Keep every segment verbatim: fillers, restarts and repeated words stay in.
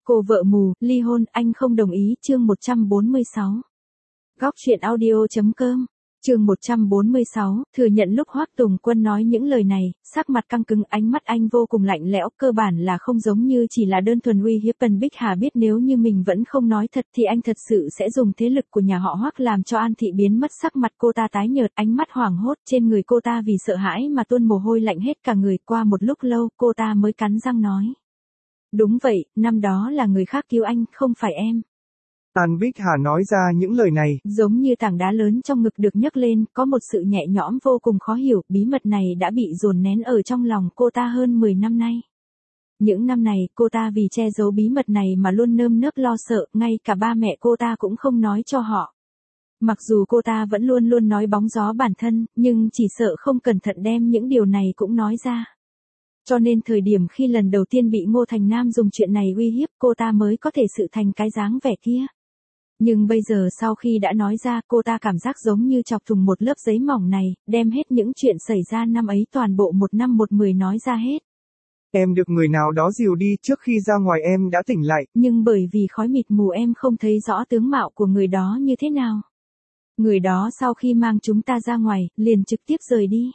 Cô vợ mù, ly hôn, anh không đồng ý, chương một trăm bốn mươi sáu. Góc truyện audio.com, chương một trăm bốn mươi sáu, thừa nhận lúc Hoắc Tùng Quân nói những lời này, sắc mặt căng cứng, ánh mắt anh vô cùng lạnh lẽo, cơ bản là không giống như chỉ là đơn thuần uy hiếp. Tần Bích Hà biết nếu như mình vẫn không nói thật thì anh thật sự sẽ dùng thế lực của nhà họ Hoắc làm cho An Thị biến mất. Sắc mặt cô ta tái nhợt, ánh mắt hoảng hốt, trên người cô ta vì sợ hãi mà tuôn mồ hôi lạnh hết cả người. Qua một lúc lâu, cô ta mới cắn răng nói. Đúng vậy, năm đó là người khác cứu anh, không phải em. Tần Bích Hà nói ra những lời này, giống như tảng đá lớn trong ngực được nhấc lên, có một sự nhẹ nhõm vô cùng khó hiểu, bí mật này đã bị dồn nén ở trong lòng cô ta hơn mười năm nay. Những năm này, cô ta vì che giấu bí mật này mà luôn nơm nớp lo sợ, ngay cả ba mẹ cô ta cũng không nói cho họ. Mặc dù cô ta vẫn luôn luôn nói bóng gió bản thân, nhưng chỉ sợ không cẩn thận đem những điều này cũng nói ra. Cho nên thời điểm khi lần đầu tiên bị Ngô Thành Nam dùng chuyện này uy hiếp, cô ta mới có thể sự thành cái dáng vẻ kia. Nhưng bây giờ sau khi đã nói ra, cô ta cảm giác giống như chọc thùng một lớp giấy mỏng này, đem hết những chuyện xảy ra năm ấy toàn bộ một năm một mười nói ra hết. Em được người nào đó dìu đi, trước khi ra ngoài em đã tỉnh lại. Nhưng bởi vì khói mịt mù em không thấy rõ tướng mạo của người đó như thế nào. Người đó sau khi mang chúng ta ra ngoài, liền trực tiếp rời đi.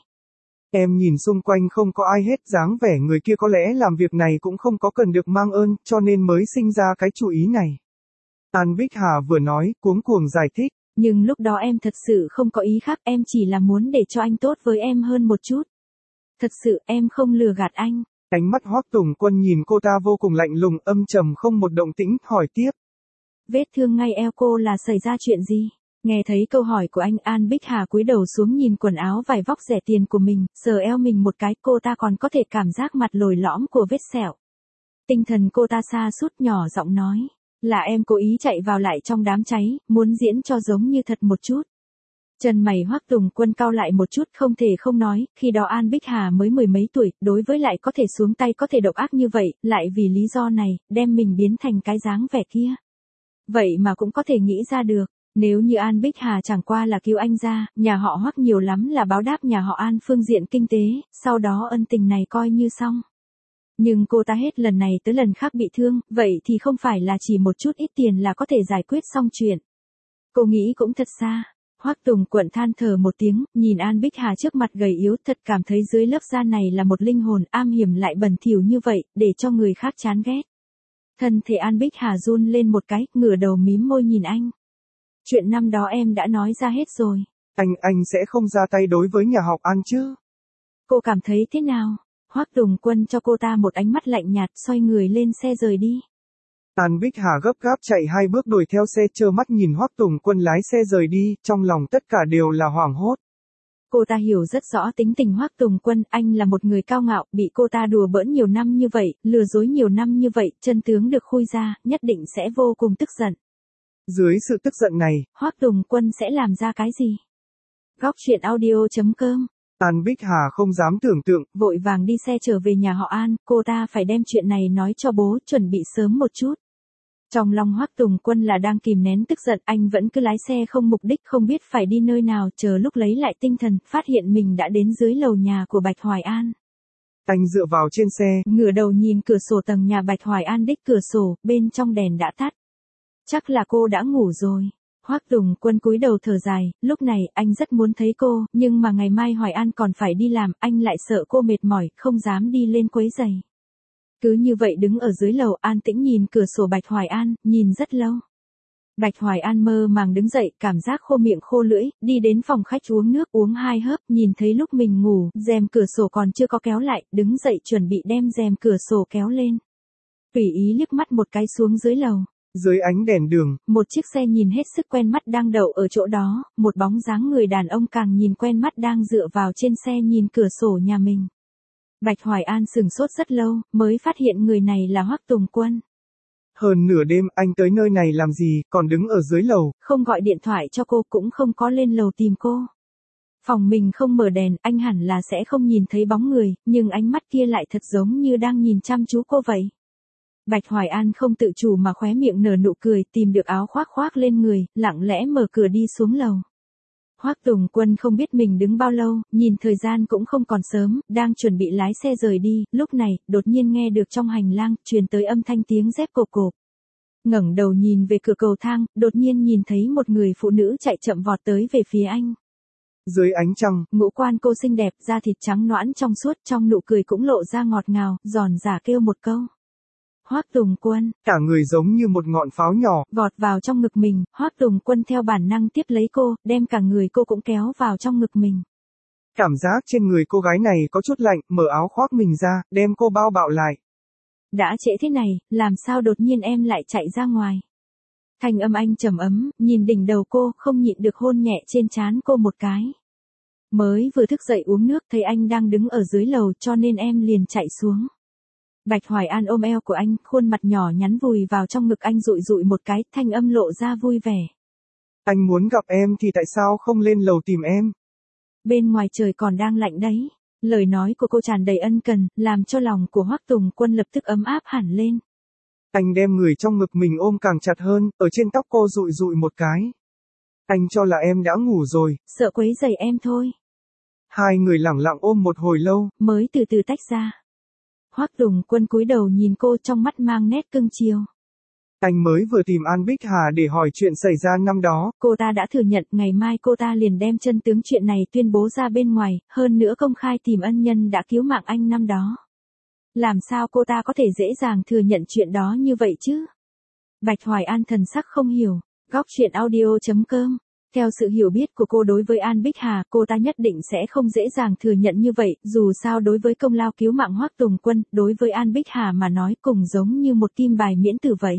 Em nhìn xung quanh không có ai hết, dáng vẻ người kia có lẽ làm việc này cũng không có cần được mang ơn, cho nên mới sinh ra cái chủ ý này. Tần Bích Hà vừa nói, cuống cuồng giải thích. Nhưng lúc đó em thật sự không có ý khác, em chỉ là muốn để cho anh tốt với em hơn một chút. Thật sự em không lừa gạt anh. Ánh mắt Hoắc Tùng Quân nhìn cô ta vô cùng lạnh lùng, âm trầm không một động tĩnh, hỏi tiếp. Vết thương ngay eo cô là xảy ra chuyện gì? Nghe thấy câu hỏi của anh, An Bích Hà cúi đầu xuống nhìn quần áo vải vóc rẻ tiền của mình, sờ eo mình một cái, cô ta còn có thể cảm giác mặt lồi lõm của vết sẹo. Tinh thần cô ta sa sút, nhỏ giọng nói, là em cố ý chạy vào lại trong đám cháy, muốn diễn cho giống như thật một chút. Chân mày Hoắc Tùng Quân cau lại một chút, không thể không nói, khi đó An Bích Hà mới mười mấy tuổi, đối với lại có thể xuống tay có thể độc ác như vậy, lại vì lý do này, đem mình biến thành cái dáng vẻ kia. Vậy mà cũng có thể nghĩ ra được. Nếu như An Bích Hà chẳng qua là cứu anh ra, nhà họ Hoắc nhiều lắm là báo đáp nhà họ An phương diện kinh tế, sau đó ân tình này coi như xong. Nhưng cô ta hết lần này tới lần khác bị thương, vậy thì không phải là chỉ một chút ít tiền là có thể giải quyết xong chuyện. Cô nghĩ cũng thật xa. Hoắc Tùng Quận than thở một tiếng, nhìn An Bích Hà trước mặt gầy yếu, thật cảm thấy dưới lớp da này là một linh hồn am hiểm lại bẩn thỉu như vậy, để cho người khác chán ghét. Thân thể An Bích Hà run lên một cái, ngửa đầu mím môi nhìn anh. Chuyện năm đó em đã nói ra hết rồi. Anh, anh sẽ không ra tay đối với nhà họ An chứ? Cô cảm thấy thế nào? Hoắc Tùng Quân cho cô ta một ánh mắt lạnh nhạt, xoay người lên xe rời đi. Tần Bích Hà gấp gáp chạy hai bước đuổi theo xe, trơ mắt nhìn Hoắc Tùng Quân lái xe rời đi, trong lòng tất cả đều là hoảng hốt. Cô ta hiểu rất rõ tính tình Hoắc Tùng Quân, anh là một người cao ngạo, bị cô ta đùa bỡn nhiều năm như vậy, lừa dối nhiều năm như vậy, chân tướng được khui ra, nhất định sẽ vô cùng tức giận. Dưới sự tức giận này, Hoắc Tùng Quân sẽ làm ra cái gì? Góc truyện audio.com. Tần Bích Hà không dám tưởng tượng, vội vàng đi xe trở về nhà họ An, cô ta phải đem chuyện này nói cho bố, chuẩn bị sớm một chút. Trong lòng Hoắc Tùng Quân là đang kìm nén tức giận, anh vẫn cứ lái xe không mục đích, không biết phải đi nơi nào, chờ lúc lấy lại tinh thần, phát hiện mình đã đến dưới lầu nhà của Bạch Hoài An. Anh dựa vào trên xe, ngửa đầu nhìn cửa sổ tầng nhà Bạch Hoài An, đích cửa sổ, bên trong đèn đã tắt. Chắc là cô đã ngủ rồi. Hoắc Tùng Quân cúi đầu thở dài, lúc này anh rất muốn thấy cô, nhưng mà ngày mai Hoài An còn phải đi làm, anh lại sợ cô mệt mỏi, không dám đi lên quấy rầy. Cứ như vậy đứng ở dưới lầu an tĩnh nhìn cửa sổ Bạch Hoài An, nhìn rất lâu. Bạch Hoài An mơ màng đứng dậy, cảm giác khô miệng khô lưỡi, đi đến phòng khách uống nước, uống hai hớp, nhìn thấy lúc mình ngủ, rèm cửa sổ còn chưa có kéo lại, đứng dậy chuẩn bị đem rèm cửa sổ kéo lên. Tùy ý liếc mắt một cái xuống dưới lầu. Dưới ánh đèn đường, một chiếc xe nhìn hết sức quen mắt đang đậu ở chỗ đó, một bóng dáng người đàn ông càng nhìn quen mắt đang dựa vào trên xe nhìn cửa sổ nhà mình. Bạch Hoài An sửng sốt rất lâu, mới phát hiện người này là Hoắc Tùng Quân. Hơn nửa đêm anh tới nơi này làm gì, còn đứng ở dưới lầu. Không gọi điện thoại cho cô, cũng không có lên lầu tìm cô. Phòng mình không mở đèn, anh hẳn là sẽ không nhìn thấy bóng người, nhưng ánh mắt kia lại thật giống như đang nhìn chăm chú cô vậy. Bạch Hoài An không tự chủ mà khóe miệng nở nụ cười, tìm được áo khoác khoác lên người, lặng lẽ mở cửa đi xuống lầu. Hoắc Tùng Quân không biết mình đứng bao lâu, nhìn thời gian cũng không còn sớm, đang chuẩn bị lái xe rời đi, lúc này, đột nhiên nghe được trong hành lang, truyền tới âm thanh tiếng dép cộp cộp. ngẩng đầu nhìn về cửa cầu thang, đột nhiên nhìn thấy một người phụ nữ chạy chậm vọt tới về phía anh. Dưới ánh trăng, ngũ quan cô xinh đẹp, da thịt trắng nõn trong suốt, trong nụ cười cũng lộ ra ngọt ngào, giòn giả kêu một câu. Hoắc Tùng Quân, cả người giống như một ngọn pháo nhỏ, vọt vào trong ngực mình, Hoắc Tùng Quân theo bản năng tiếp lấy cô, đem cả người cô cũng kéo vào trong ngực mình. Cảm giác trên người cô gái này có chút lạnh, mở áo khoác mình ra, đem cô bao bạo lại. Đã trễ thế này, làm sao đột nhiên em lại chạy ra ngoài? Thanh âm anh trầm ấm, nhìn đỉnh đầu cô, không nhịn được hôn nhẹ trên trán cô một cái. Mới vừa thức dậy uống nước, thấy anh đang đứng ở dưới lầu cho nên em liền chạy xuống. Bạch Hoài An ôm eo của anh, khuôn mặt nhỏ nhắn vùi vào trong ngực anh dụi dụi một cái, thanh âm lộ ra vui vẻ. Anh muốn gặp em thì tại sao không lên lầu tìm em? Bên ngoài trời còn đang lạnh đấy. Lời nói của cô tràn đầy ân cần, làm cho lòng của Hoắc Tùng Quân lập tức ấm áp hẳn lên. Anh đem người trong ngực mình ôm càng chặt hơn, ở trên tóc cô dụi dụi một cái. Anh cho là em đã ngủ rồi. Sợ quấy rầy em thôi. Hai người lẳng lặng ôm một hồi lâu, mới từ từ tách ra. Hoắc Tùng Quân cúi đầu nhìn cô, trong mắt mang nét cưng chiều. Anh mới vừa tìm An Bích Hà để hỏi chuyện xảy ra năm đó. Cô ta đã thừa nhận, ngày mai cô ta liền đem chân tướng chuyện này tuyên bố ra bên ngoài, hơn nữa công khai tìm ân nhân đã cứu mạng anh năm đó. Làm sao cô ta có thể dễ dàng thừa nhận chuyện đó như vậy chứ? Bạch Hoài An thần sắc không hiểu. Góc truyện audio chấm com. Theo sự hiểu biết của cô đối với An Bích Hà, cô ta nhất định sẽ không dễ dàng thừa nhận như vậy, dù sao đối với công lao cứu mạng Hoắc Tùng Quân, đối với An Bích Hà mà nói cùng giống như một kim bài miễn tử vậy.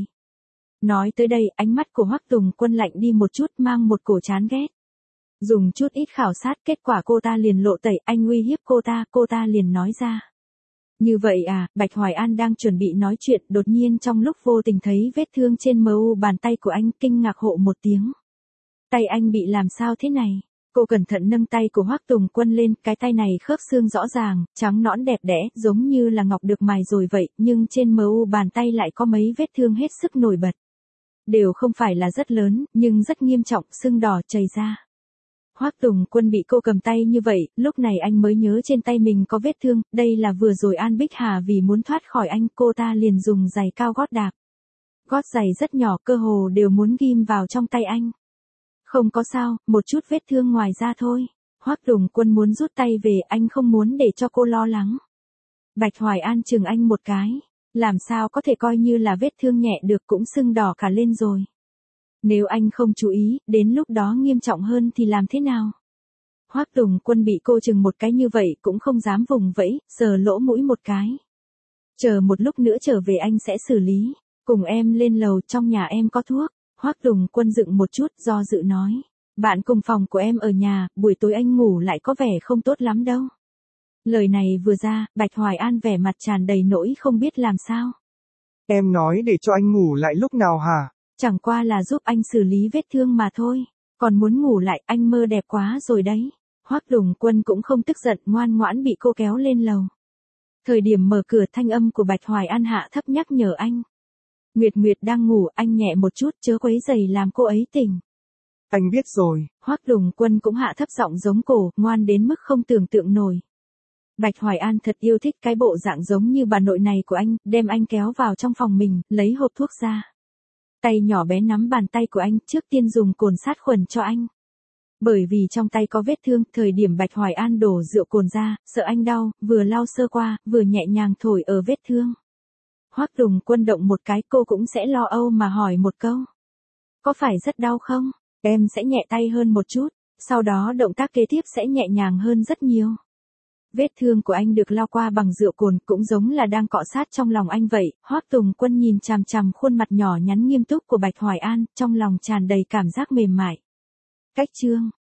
Nói tới đây, ánh mắt của Hoắc Tùng Quân lạnh đi một chút, mang một cổ chán ghét. Dùng chút ít khảo sát, kết quả cô ta liền lộ tẩy, anh uy hiếp cô ta, cô ta liền nói ra. Như vậy à, Bạch Hoài An đang chuẩn bị nói chuyện, đột nhiên trong lúc vô tình thấy vết thương trên mờ u bàn tay của anh, kinh ngạc hộ một tiếng. Tay anh bị làm sao thế này? Cô cẩn thận nâng tay của Hoắc Tùng Quân lên, cái tay này khớp xương rõ ràng, trắng nõn đẹp đẽ, giống như là ngọc được mài rồi vậy, nhưng trên mờ u bàn tay lại có mấy vết thương hết sức nổi bật. Đều không phải là rất lớn, nhưng rất nghiêm trọng, sưng đỏ chảy ra. Hoắc Tùng Quân bị cô cầm tay như vậy, lúc này anh mới nhớ trên tay mình có vết thương, đây là vừa rồi An Bích Hà vì muốn thoát khỏi anh, cô ta liền dùng giày cao gót đạp. Gót giày rất nhỏ, cơ hồ đều muốn ghim vào trong tay anh. Không có sao, một chút vết thương ngoài ra thôi. Hoắc Tùng Quân muốn rút tay về, anh không muốn để cho cô lo lắng. Bạch Hoài An chừng anh một cái. Làm sao có thể coi như là vết thương nhẹ được, cũng sưng đỏ cả lên rồi. Nếu anh không chú ý, đến lúc đó nghiêm trọng hơn thì làm thế nào? Hoắc Tùng Quân bị cô chừng một cái như vậy cũng không dám vùng vẫy, sờ lỗ mũi một cái. Chờ một lúc nữa trở về anh sẽ xử lý. Cùng em lên lầu, trong nhà em có thuốc. Hoắc Tùng Quân dựng một chút, do dự nói. Bạn cùng phòng của em ở nhà, buổi tối anh ngủ lại có vẻ không tốt lắm đâu. Lời này vừa ra, Bạch Hoài An vẻ mặt tràn đầy nỗi không biết làm sao. Em nói để cho anh ngủ lại lúc nào hả? Chẳng qua là giúp anh xử lý vết thương mà thôi. Còn muốn ngủ lại, anh mơ đẹp quá rồi đấy. Hoắc Tùng Quân cũng không tức giận, ngoan ngoãn bị cô kéo lên lầu. Thời điểm mở cửa, thanh âm của Bạch Hoài An hạ thấp nhắc nhở anh. Nguyệt Nguyệt đang ngủ, anh nhẹ một chút, chớ quấy rầy làm cô ấy tỉnh. Anh biết rồi. Hoắc Tùng Quân cũng hạ thấp giọng giống cổ, ngoan đến mức không tưởng tượng nổi. Bạch Hoài An thật yêu thích cái bộ dạng giống như bà nội này của anh, đem anh kéo vào trong phòng mình, lấy hộp thuốc ra. Tay nhỏ bé nắm bàn tay của anh, trước tiên dùng cồn sát khuẩn cho anh. Bởi vì trong tay có vết thương, thời điểm Bạch Hoài An đổ rượu cồn ra, sợ anh đau, vừa lau sơ qua, vừa nhẹ nhàng thổi ở vết thương. Hoắc Tùng Quân động một cái, cô cũng sẽ lo âu mà hỏi một câu. Có phải rất đau không? Em sẽ nhẹ tay hơn một chút, sau đó động tác kế tiếp sẽ nhẹ nhàng hơn rất nhiều. Vết thương của anh được lau qua bằng rượu cồn, cũng giống là đang cọ sát trong lòng anh vậy. Hoắc Tùng Quân nhìn chằm chằm khuôn mặt nhỏ nhắn nghiêm túc của Bạch Hoài An, trong lòng tràn đầy cảm giác mềm mại. Cách chương